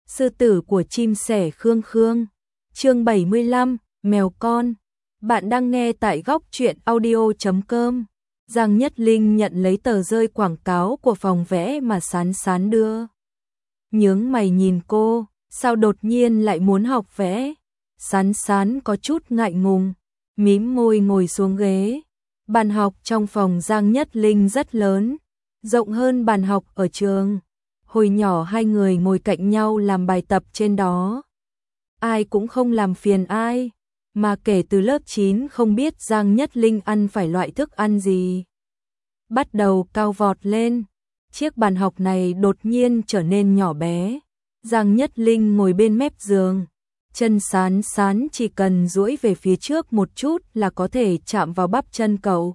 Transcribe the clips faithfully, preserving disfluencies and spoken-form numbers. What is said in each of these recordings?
Sư tử của chim sẻ Khương Khương. Chương bảy mươi lăm, mèo con. Bạn đang nghe tại góc truyện audio chấm com. Giang Nhất Linh nhận lấy tờ rơi quảng cáo của phòng vẽ mà Sán Sán đưa. Nhướng mày nhìn cô, sao đột nhiên lại muốn học vẽ? Sán Sán có chút ngại ngùng, mím môi ngồi xuống ghế. Bàn học trong phòng Giang Nhất Linh rất lớn, rộng hơn bàn học ở trường. Hồi nhỏ hai người ngồi cạnh nhau làm bài tập trên đó. Ai cũng không làm phiền ai, mà kể từ lớp chín không biết Giang Nhất Linh ăn phải loại thức ăn gì. Bắt đầu cao vọt lên, chiếc bàn học này đột nhiên trở nên nhỏ bé. Giang Nhất Linh ngồi bên mép giường, chân Sán Sán chỉ cần duỗi về phía trước một chút là có thể chạm vào bắp chân cậu.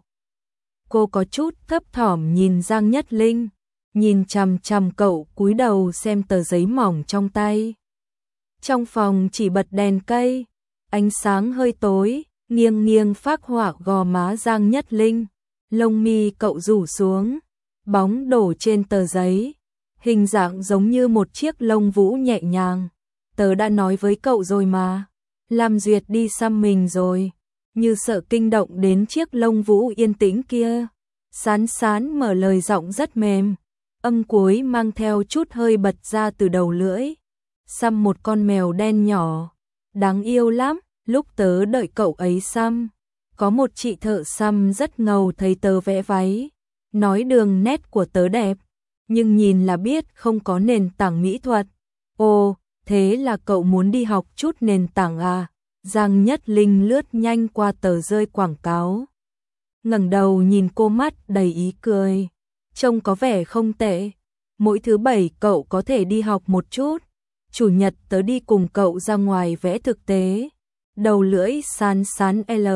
Cô có chút thấp thỏm nhìn Giang Nhất Linh, nhìn chằm chằm cậu cúi đầu xem tờ giấy mỏng trong tay. Trong phòng chỉ bật đèn cây, ánh sáng hơi tối, nghiêng nghiêng phác họa gò má Giang Nhất Linh, lông mi cậu rủ xuống, bóng đổ trên tờ giấy, hình dạng giống như một chiếc lông vũ nhẹ nhàng. Tớ đã nói với cậu rồi mà, Lam Duyệt đi xăm mình rồi, như sợ kinh động đến chiếc lông vũ yên tĩnh kia. Sán Sán mở lời giọng rất mềm, âm cuối mang theo chút hơi bật ra từ đầu lưỡi. Xăm một con mèo đen nhỏ, đáng yêu lắm. Lúc tớ đợi cậu ấy xăm, có một chị thợ xăm rất ngầu thấy tớ vẽ váy, nói đường nét của tớ đẹp, nhưng nhìn là biết không có nền tảng mỹ thuật. Ồ, thế là cậu muốn đi học chút nền tảng à? Giang Nhất Linh lướt nhanh qua tờ rơi quảng cáo, ngẩng đầu nhìn cô, mắt đầy ý cười, trông có vẻ không tệ. Mỗi thứ bảy cậu có thể đi học một chút, chủ nhật tớ đi cùng cậu ra ngoài vẽ thực tế. Đầu lưỡi Sán Sán L,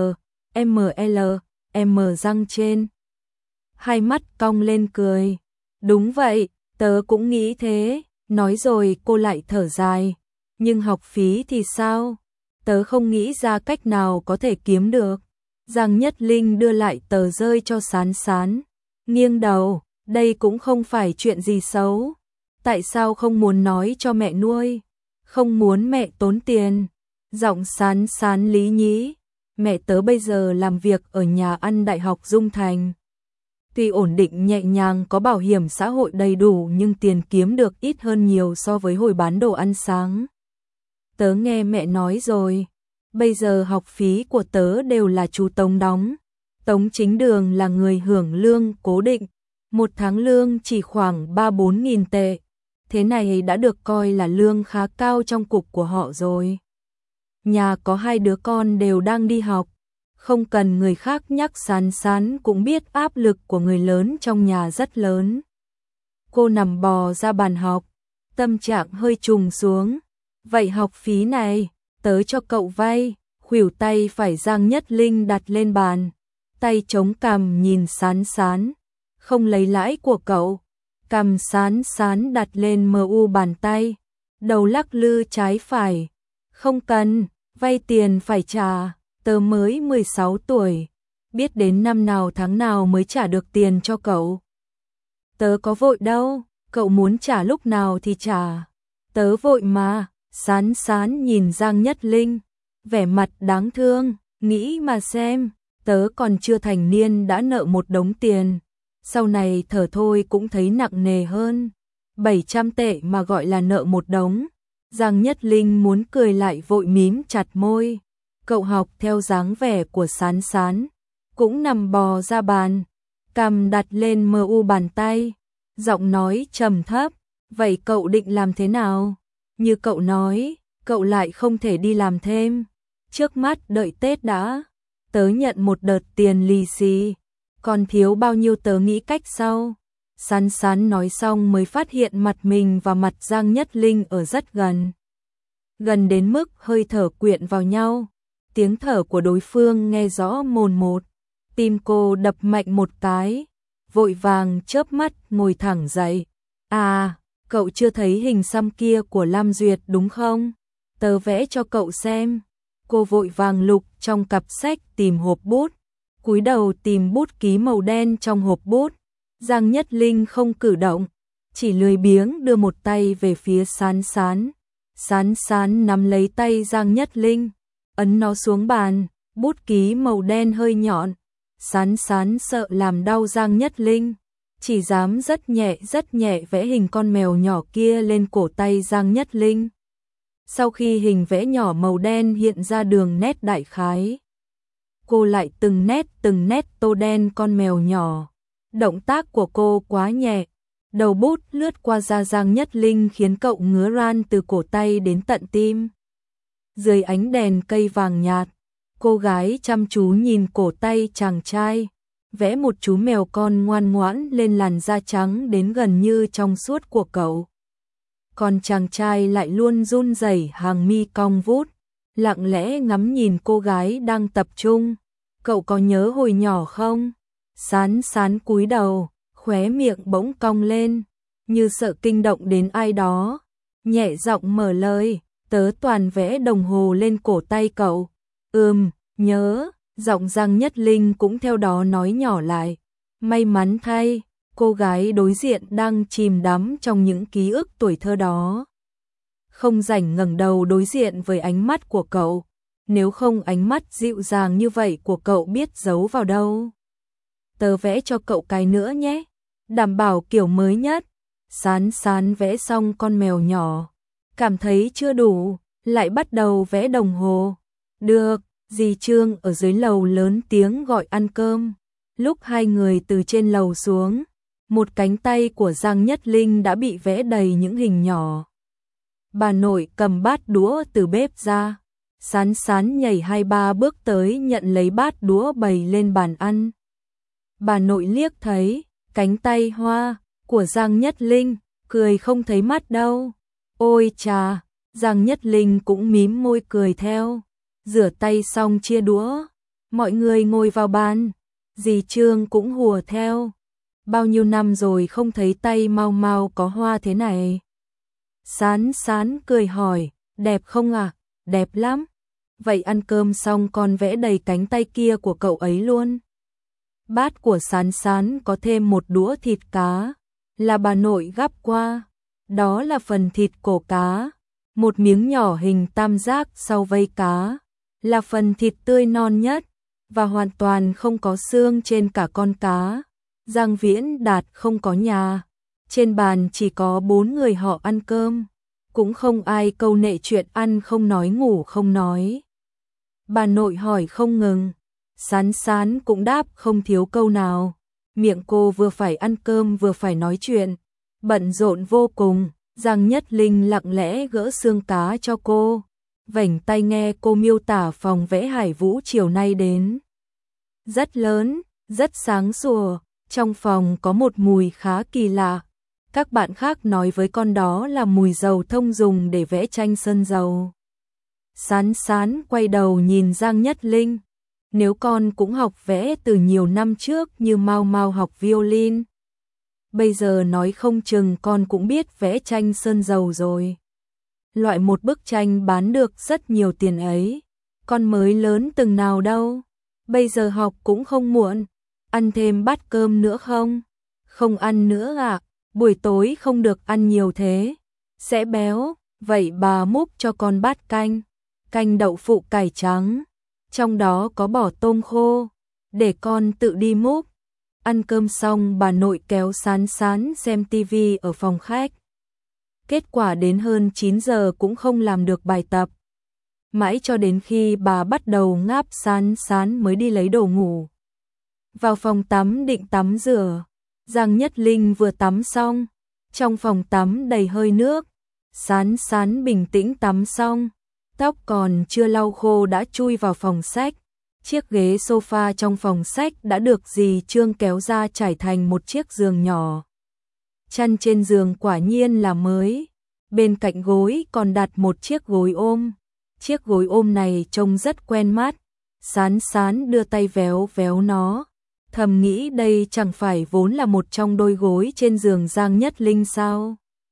M L, M răng trên. Hai mắt cong lên cười. Đúng vậy, tớ cũng nghĩ thế. Nói rồi cô lại thở dài. Nhưng học phí thì sao? Tớ không nghĩ ra cách nào có thể kiếm được. Giang Nhất Linh đưa lại tờ rơi cho Sán Sán, nghiêng đầu, đây cũng không phải chuyện gì xấu. Tại sao không muốn nói cho mẹ nuôi? Không muốn mẹ tốn tiền. Giọng Sán Sán lý nhí, mẹ tớ bây giờ làm việc ở nhà ăn Đại học Dung Thành. Tuy ổn định nhẹ nhàng, có bảo hiểm xã hội đầy đủ, nhưng tiền kiếm được ít hơn nhiều so với hồi bán đồ ăn sáng. Tớ nghe mẹ nói rồi, bây giờ học phí của tớ đều là chú Tống đóng. Tống Chính Đường là người hưởng lương cố định, một tháng lương chỉ khoảng ba bốn nghìn tệ. Thế này đã được coi là lương khá cao trong cục của họ rồi. Nhà có hai đứa con đều đang đi học, không cần người khác nhắc, Sán Sán cũng biết áp lực của người lớn trong nhà rất lớn. Cô nằm bò ra bàn học, tâm trạng hơi trùng xuống. Vậy học phí này, tớ cho cậu vay. Khuỷu tay phải Giang Nhất Linh đặt lên bàn, tay chống cằm nhìn Sán Sán. Không lấy lãi của cậu. Cằm Sán Sán đặt lên mờ u bàn tay, đầu lắc lư trái phải. Không cần, vay tiền phải trả, tớ mới mười sáu tuổi, biết đến năm nào tháng nào mới trả được tiền cho cậu. Tớ có vội đâu, cậu muốn trả lúc nào thì trả. Tớ vội mà. Sán Sán nhìn Giang Nhất Linh, vẻ mặt đáng thương, nghĩ mà xem, tớ còn chưa thành niên đã nợ một đống tiền, sau này thở thôi cũng thấy nặng nề hơn. bảy trăm tệ mà gọi là nợ một đống. Giang Nhất Linh muốn cười lại vội mím chặt môi. Cậu học theo dáng vẻ của Sán Sán, cũng nằm bò ra bàn, cằm đặt lên mờ u bàn tay, giọng nói trầm thấp, vậy cậu định làm thế nào? Như cậu nói, cậu lại không thể đi làm thêm. Trước mắt đợi Tết đã, tớ nhận một đợt tiền lì xì, còn thiếu bao nhiêu tớ nghĩ cách sau. Sán Sán nói xong mới phát hiện mặt mình và mặt Giang Nhất Linh ở rất gần. Gần đến mức hơi thở quyện vào nhau. Tiếng thở của đối phương nghe rõ mồn một. Tim cô đập mạnh một cái, vội vàng chớp mắt ngồi thẳng dậy. À, cậu chưa thấy hình xăm kia của Lam Duyệt đúng không? Tớ vẽ cho cậu xem. Cô vội vàng lục trong cặp sách tìm hộp bút, cúi đầu tìm bút ký màu đen trong hộp bút. Giang Nhất Linh không cử động, chỉ lười biếng đưa một tay về phía Sán Sán, Sán Sán nắm lấy tay Giang Nhất Linh, ấn nó xuống bàn, bút ký màu đen hơi nhọn. Sán Sán sợ làm đau Giang Nhất Linh, chỉ dám rất nhẹ rất nhẹ vẽ hình con mèo nhỏ kia lên cổ tay Giang Nhất Linh. Sau khi hình vẽ nhỏ màu đen hiện ra đường nét đại khái, cô lại từng nét từng nét tô đen con mèo nhỏ. Động tác của cô quá nhẹ, đầu bút lướt qua da Giang Nhất Linh khiến cậu ngứa ran từ cổ tay đến tận tim. Dưới ánh đèn cây vàng nhạt, cô gái chăm chú nhìn cổ tay chàng trai, vẽ một chú mèo con ngoan ngoãn lên làn da trắng đến gần như trong suốt của cậu. Còn chàng trai lại luôn run rẩy hàng mi cong vút, lặng lẽ ngắm nhìn cô gái đang tập trung. Cậu có nhớ hồi nhỏ không? Sán Sán cúi đầu, khóe miệng bỗng cong lên, như sợ kinh động đến ai đó. Nhẹ giọng mở lời, tớ toàn vẽ đồng hồ lên cổ tay cậu. Ừm, nhớ, giọng Giang Nhất Linh cũng theo đó nói nhỏ lại. May mắn thay, cô gái đối diện đang chìm đắm trong những ký ức tuổi thơ đó. Không rảnh ngẩng đầu đối diện với ánh mắt của cậu, nếu không ánh mắt dịu dàng như vậy của cậu biết giấu vào đâu. Tớ vẽ cho cậu cái nữa nhé, đảm bảo kiểu mới nhất. Sán Sán vẽ xong con mèo nhỏ, cảm thấy chưa đủ, lại bắt đầu vẽ đồng hồ. Được, dì Trương ở dưới lầu lớn tiếng gọi ăn cơm. Lúc hai người từ trên lầu xuống, một cánh tay của Giang Nhất Linh đã bị vẽ đầy những hình nhỏ. Bà nội cầm bát đũa từ bếp ra, Sán Sán nhảy hai ba bước tới nhận lấy bát đũa bày lên bàn ăn. Bà nội liếc thấy cánh tay hoa của Giang Nhất Linh, cười không thấy mắt đâu. Ôi chà, Giang Nhất Linh cũng mím môi cười theo. Rửa tay xong chia đũa, mọi người ngồi vào bàn, dì Trương cũng hùa theo. Bao nhiêu năm rồi không thấy tay mau mau có hoa thế này. Sán Sán cười hỏi, đẹp không ạ? À? Đẹp lắm. Vậy ăn cơm xong con vẽ đầy cánh tay kia của cậu ấy luôn. Bát của Sán Sán có thêm một đũa thịt cá, là bà nội gắp qua. Đó là phần thịt cổ cá, một miếng nhỏ hình tam giác sau vây cá, là phần thịt tươi non nhất, và hoàn toàn không có xương trên cả con cá. Giang Viễn Đạt không có nhà, trên bàn chỉ có bốn người họ ăn cơm, cũng không ai câu nệ chuyện ăn không nói ngủ không nói. Bà nội hỏi không ngừng, Sán Sán cũng đáp không thiếu câu nào. Miệng cô vừa phải ăn cơm vừa phải nói chuyện, bận rộn vô cùng. Giang Nhất Linh lặng lẽ gỡ xương cá cho cô, vểnh tai nghe cô miêu tả phòng vẽ Hải Vũ chiều nay đến. Rất lớn, rất sáng sủa, trong phòng có một mùi khá kỳ lạ. Các bạn khác nói với con đó là mùi dầu thông dùng để vẽ tranh sơn dầu. Sán Sán quay đầu nhìn Giang Nhất Linh. Nếu con cũng học vẽ từ nhiều năm trước như Mau Mau học violin, bây giờ nói không chừng con cũng biết vẽ tranh sơn dầu rồi. Loại một bức tranh bán được rất nhiều tiền ấy, con mới lớn từng nào đâu. Bây giờ học cũng không muộn. Ăn thêm bát cơm nữa không? Không ăn nữa à? Buổi tối không được ăn nhiều thế, sẽ béo. Vậy bà múc cho con bát canh, canh đậu phụ cải trắng, trong đó có bỏ tôm khô, để con tự đi múc. Ăn cơm xong bà nội kéo Sán Sán xem tivi ở phòng khách. Kết quả đến hơn chín giờ cũng không làm được bài tập. Mãi cho đến khi bà bắt đầu ngáp Sán Sán mới đi lấy đồ ngủ. Vào phòng tắm định tắm rửa, Giang Nhất Linh vừa tắm xong, trong phòng tắm đầy hơi nước. Sán Sán bình tĩnh tắm xong, tóc còn chưa lau khô đã chui vào phòng sách. Chiếc ghế sofa trong phòng sách đã được dì Trương kéo ra trải thành một chiếc giường nhỏ. Chăn trên giường quả nhiên là mới. Bên cạnh gối còn đặt một chiếc gối ôm. Chiếc gối ôm này trông rất quen mắt. Sán Sán đưa tay véo véo nó, thầm nghĩ đây chẳng phải vốn là một trong đôi gối trên giường Giang Nhất Linh sao?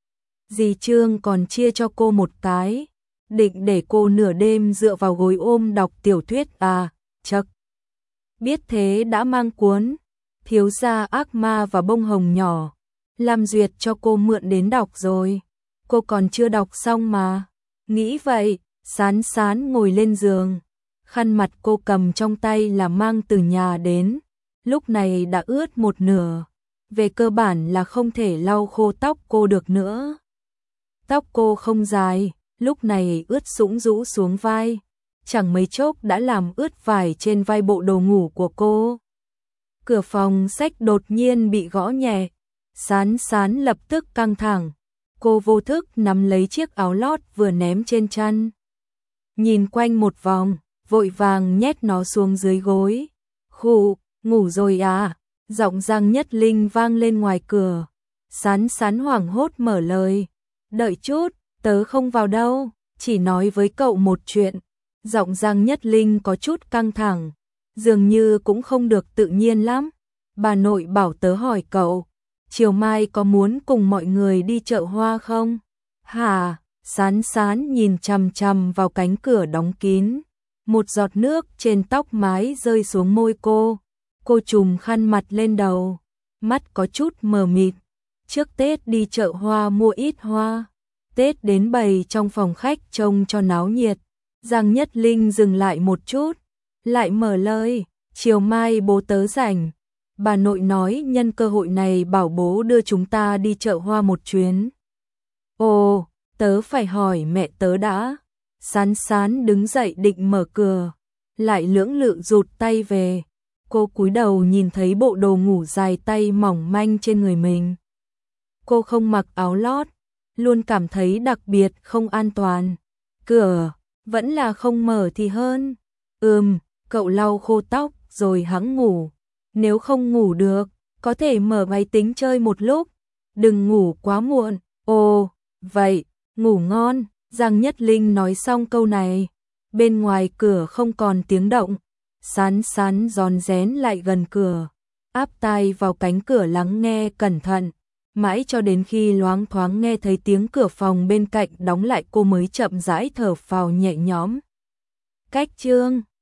Dì Trương còn chia cho cô một cái, định để cô nửa đêm dựa vào gối ôm đọc tiểu thuyết à, chậc. Biết thế đã mang cuốn Thiếu gia ác ma và bông hồng nhỏ, Lam Duyệt cho cô mượn đến đọc rồi. Cô còn chưa đọc xong mà. Nghĩ vậy, Sán Sán ngồi lên giường. Khăn mặt cô cầm trong tay là mang từ nhà đến, lúc này đã ướt một nửa. Về cơ bản là không thể lau khô tóc cô được nữa. Tóc cô không dài, lúc này ướt sũng rũ xuống vai. Chẳng mấy chốc đã làm ướt vải trên vai bộ đồ ngủ của cô. Cửa phòng sách đột nhiên bị gõ nhẹ. Sán Sán lập tức căng thẳng. Cô vô thức nắm lấy chiếc áo lót vừa ném trên chăn. Nhìn quanh một vòng, vội vàng nhét nó xuống dưới gối. Khụ, ngủ rồi à? Giọng Giang Nhất Linh vang lên ngoài cửa. Sán Sán hoảng hốt mở lời. Đợi chút, tớ không vào đâu, chỉ nói với cậu một chuyện. Giọng Giang Nhất Linh có chút căng thẳng, dường như cũng không được tự nhiên lắm. Bà nội bảo tớ hỏi cậu, chiều mai có muốn cùng mọi người đi chợ hoa không? Hả? Sán Sán nhìn chằm chằm vào cánh cửa đóng kín. Một giọt nước trên tóc mái rơi xuống môi cô. Cô trùm khăn mặt lên đầu, mắt có chút mờ mịt. Trước Tết đi chợ hoa mua ít hoa, Tết đến bày trong phòng khách trông cho náo nhiệt. Giang Nhất Linh dừng lại một chút, lại mở lời, chiều mai bố tớ rảnh. Bà nội nói nhân cơ hội này bảo bố đưa chúng ta đi chợ hoa một chuyến. Ồ, tớ phải hỏi mẹ tớ đã. Sán Sán đứng dậy định mở cửa, lại lưỡng lự rụt tay về. Cô cúi đầu nhìn thấy bộ đồ ngủ dài tay mỏng manh trên người mình. Cô không mặc áo lót, luôn cảm thấy đặc biệt không an toàn. Cửa vẫn là không mở thì hơn. Ừm, cậu lau khô tóc rồi hẵng ngủ. Nếu không ngủ được, có thể mở máy tính chơi một lúc. Đừng ngủ quá muộn. Ồ, vậy, ngủ ngon. Giang Nhất Linh nói xong câu này. Bên ngoài cửa không còn tiếng động. Sán Sán rón rén lại gần cửa, áp tai vào cánh cửa lắng nghe cẩn thận. Mãi cho đến khi loáng thoáng nghe thấy tiếng cửa phòng bên cạnh đóng lại cô mới chậm rãi thở phào nhẹ nhõm. Cách chương